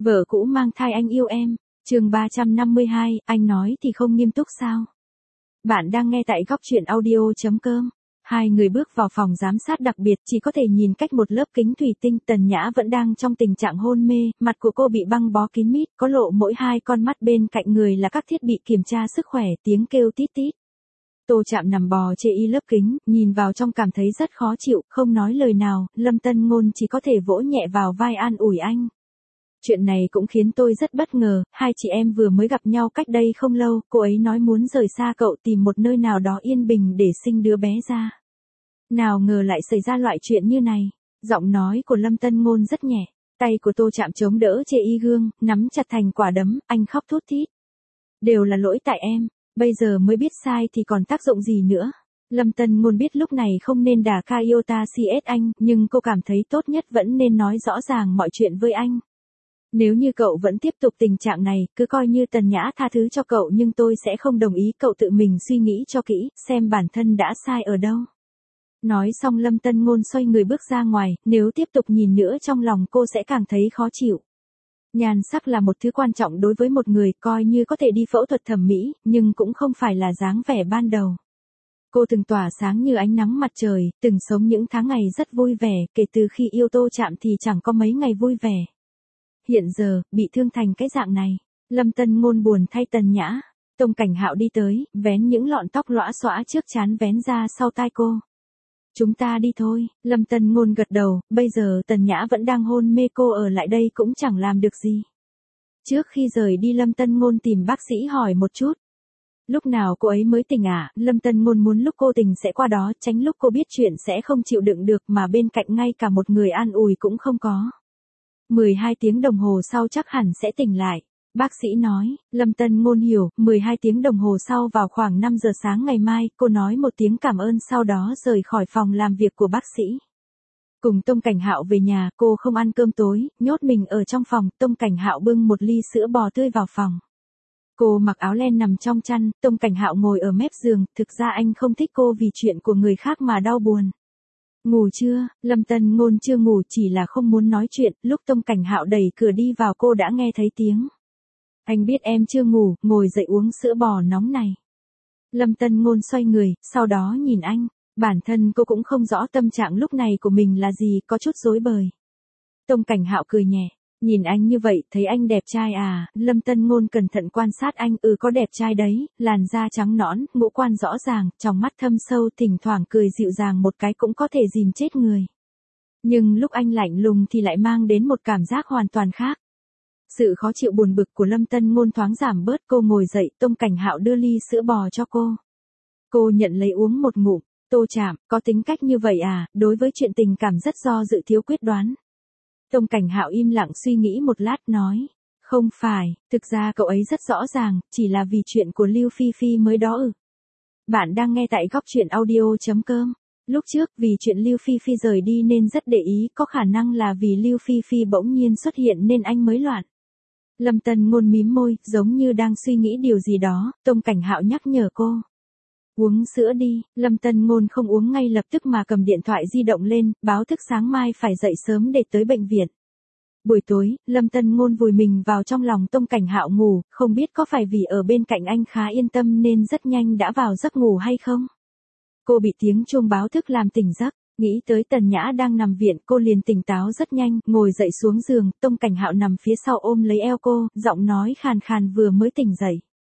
Vợ cũ mang thai anh yêu em. Chương 352, anh nói thì không nghiêm túc sao? Bạn đang nghe tại goctruyện audio.com. Hai người bước vào phòng giám sát đặc biệt, chỉ có thể nhìn cách một lớp kính thủy tinh. Tần Nhã vẫn đang trong tình trạng hôn mê, mặt của cô bị băng bó kín mít, có lộ mỗi hai con mắt, bên cạnh người là các thiết bị kiểm tra sức khỏe, tiếng kêu tít tít. Tô Trạm nằm bò trên y lớp kính, nhìn vào trong cảm thấy rất khó chịu, không nói lời nào. Lâm Tân Ngôn chỉ có thể vỗ nhẹ vào vai an ủi anh. Chuyện này cũng khiến tôi rất bất ngờ, hai chị em vừa mới gặp nhau cách đây không lâu, cô ấy nói muốn rời xa cậu, tìm một nơi nào đó yên bình để sinh đứa bé ra. Nào ngờ lại xảy ra loại chuyện như này. Giọng nói của Lâm Tân Ngôn rất nhẹ, tay của Tô Trạm chống đỡ trên y gương, nắm chặt thành quả đấm, anh khóc thút thít. Đều là lỗi tại em, bây giờ mới biết sai thì còn tác dụng gì nữa. Lâm Tân Ngôn biết lúc này không nên đả Kayota CS anh, nhưng cô cảm thấy tốt nhất vẫn nên nói rõ ràng mọi chuyện với anh. Nếu như cậu vẫn tiếp tục tình trạng này, cứ coi như Tần Nhã tha thứ cho cậu, nhưng tôi sẽ không đồng ý. Cậu tự mình suy nghĩ cho kỹ, xem bản thân đã sai ở đâu. Nói xong Lâm Tân Ngôn xoay người bước ra ngoài, nếu tiếp tục nhìn nữa trong lòng cô sẽ càng thấy khó chịu. Nhan sắc là một thứ quan trọng đối với một người, coi như có thể đi phẫu thuật thẩm mỹ, nhưng cũng không phải là dáng vẻ ban đầu. Cô từng tỏa sáng như ánh nắng mặt trời, từng sống những tháng ngày rất vui vẻ, kể từ khi yêu Tô Trạm thì chẳng có mấy ngày vui vẻ. Hiện giờ, bị thương thành cái dạng này, Lâm Tân Ngôn buồn thay Tần Nhã. Tông Cảnh Hạo đi tới, vén những lọn tóc lõa xõa trước trán vén ra sau tai cô. Chúng ta đi thôi. Lâm Tân Ngôn gật đầu, bây giờ Tần Nhã vẫn đang hôn mê, cô ở lại đây cũng chẳng làm được gì. Trước khi rời đi Lâm Tân Ngôn tìm bác sĩ hỏi một chút. Lúc nào cô ấy mới tỉnh à? Lâm Tân Ngôn muốn lúc cô tỉnh sẽ qua đó, tránh lúc cô biết chuyện sẽ không chịu đựng được, mà bên cạnh ngay cả một người an ủi cũng không có. 12 tiếng đồng hồ sau chắc hẳn sẽ tỉnh lại. Bác sĩ nói. Lâm Tân Ngôn hiểu. 12 tiếng đồng hồ sau, vào khoảng 5 giờ sáng ngày mai, cô nói một tiếng cảm ơn sau đó rời khỏi phòng làm việc của bác sĩ. Cùng Tông Cảnh Hạo về nhà, cô không ăn cơm tối, nhốt mình ở trong phòng. Tông Cảnh Hạo bưng một ly sữa bò tươi vào phòng. Cô mặc áo len nằm trong chăn, Tông Cảnh Hạo ngồi ở mép giường, thực ra anh không thích cô vì chuyện của người khác mà đau buồn. Ngủ chưa? Lâm Tân Ngôn chưa ngủ, chỉ là không muốn nói chuyện. Lúc Tông Cảnh Hạo đẩy cửa đi vào cô đã nghe thấy tiếng. Anh biết em chưa ngủ, ngồi dậy uống sữa bò nóng này. Lâm Tân Ngôn xoay người, sau đó nhìn anh. Bản thân cô cũng không rõ tâm trạng lúc này của mình là gì, có chút rối bời. Tông Cảnh Hạo cười nhẹ. Nhìn anh như vậy, thấy anh đẹp trai à? Lâm Tân Ngôn cẩn thận quan sát anh, có đẹp trai đấy, làn da trắng nõn, ngũ quan rõ ràng, trong mắt thâm sâu, thỉnh thoảng cười dịu dàng một cái cũng có thể dìm chết người. Nhưng lúc anh lạnh lùng thì lại mang đến một cảm giác hoàn toàn khác. Sự khó chịu buồn bực của Lâm Tân Ngôn thoáng giảm bớt, cô ngồi dậy, Tông Cảnh Hạo đưa ly sữa bò cho cô. Cô nhận lấy uống một ngụm. Tô Trạm, có tính cách như vậy à? Đối với chuyện tình cảm rất do dự, thiếu quyết đoán. Tông Cảnh Hạo im lặng suy nghĩ một lát nói. Không phải, thực ra cậu ấy rất rõ ràng, chỉ là vì chuyện của Lưu Phi Phi mới đó. Bạn đang nghe tại goctruyện audio.com. Lúc trước, vì chuyện Lưu Phi Phi rời đi nên rất để ý, có khả năng là vì Lưu Phi Phi bỗng nhiên xuất hiện nên anh mới loạn. Lâm Tân Ngôn mím môi, giống như đang suy nghĩ điều gì đó. Tông Cảnh Hạo nhắc nhở cô. Uống sữa đi. Lâm Tân Ngôn không uống ngay lập tức mà cầm điện thoại di động lên, báo thức sáng mai phải dậy sớm để tới bệnh viện. Buổi tối, Lâm Tân Ngôn vùi mình vào trong lòng Tông Cảnh Hạo ngủ, không biết có phải vì ở bên cạnh anh khá yên tâm nên rất nhanh đã vào giấc ngủ hay không. Cô bị tiếng chuông báo thức làm tỉnh giấc, nghĩ tới Tần Nhã đang nằm viện, cô liền tỉnh táo rất nhanh, ngồi dậy xuống giường. Tông Cảnh Hạo nằm phía sau ôm lấy eo cô, giọng nói khàn khàn vừa mới tỉnh dậy.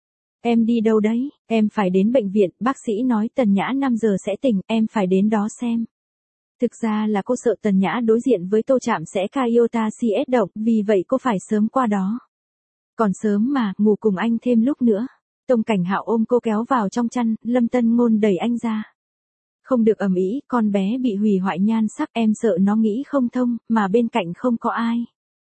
Em đi đâu đấy? Em phải đến bệnh viện, bác sĩ nói Tần Nhã 5 giờ sẽ tỉnh, em phải đến đó xem. Thực ra là cô sợ Tần Nhã đối diện với Tô Trạm sẽ Kayota CS động, vì vậy cô phải sớm qua đó. Còn sớm mà, ngủ cùng anh thêm lúc nữa. Tông Cảnh Hạo ôm cô kéo vào trong chăn, Lâm Tân Ngôn đẩy anh ra. Không được ầm ĩ, con bé bị hủy hoại nhan sắc, em sợ nó nghĩ không thông, mà bên cạnh không có ai.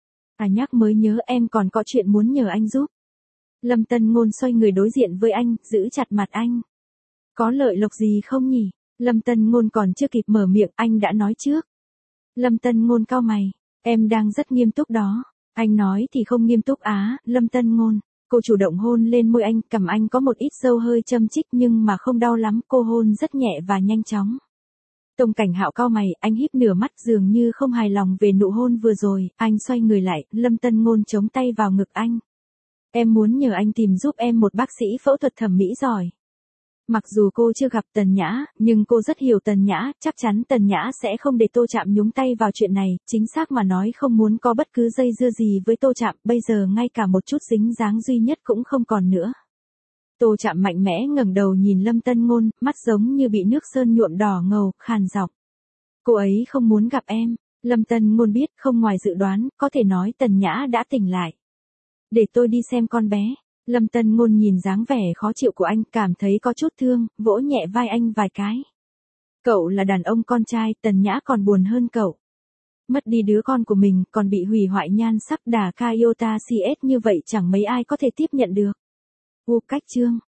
À nhắc mới nhớ, em còn có chuyện muốn nhờ anh giúp. Lâm Tân Ngôn xoay người đối diện với anh, giữ chặt mặt anh. Có lợi lộc gì không nhỉ? Lâm Tân Ngôn còn chưa kịp mở miệng, anh đã nói trước. Lâm Tân Ngôn cau mày. Em đang rất nghiêm túc đó. Anh nói thì không nghiêm túc á. Lâm Tân Ngôn. Cô chủ động hôn lên môi anh, cằm anh có một ít râu hơi châm chích nhưng mà không đau lắm, cô hôn rất nhẹ và nhanh chóng. Tông Cảnh Hạo cau mày, anh híp nửa mắt dường như không hài lòng về nụ hôn vừa rồi, anh xoay người lại, Lâm Tân Ngôn chống tay vào ngực anh. Em muốn nhờ anh tìm giúp em một bác sĩ phẫu thuật thẩm mỹ giỏi. Mặc dù cô chưa gặp Tần Nhã, nhưng cô rất hiểu Tần Nhã, chắc chắn Tần Nhã sẽ không để Tô Trạm nhúng tay vào chuyện này, chính xác mà nói không muốn có bất cứ dây dưa gì với Tô Trạm, bây giờ ngay cả một chút dính dáng duy nhất cũng không còn nữa. Tô Trạm mạnh mẽ ngẩng đầu nhìn Lâm Tân Ngôn, mắt giống như bị nước sơn nhuộm đỏ ngầu, khàn giọng. Cô ấy không muốn gặp em. Lâm Tân Ngôn biết không ngoài dự đoán, có thể nói Tần Nhã đã tỉnh lại. Để tôi đi xem con bé. Lâm Tân Ngôn nhìn dáng vẻ khó chịu của anh, cảm thấy có chút thương, vỗ nhẹ vai anh vài cái. Cậu là đàn ông con trai, Tần Nhã còn buồn hơn cậu. Mất đi đứa con của mình, còn bị hủy hoại nhan sắc đà Kaiota CS như vậy chẳng mấy ai có thể tiếp nhận được. Cách chương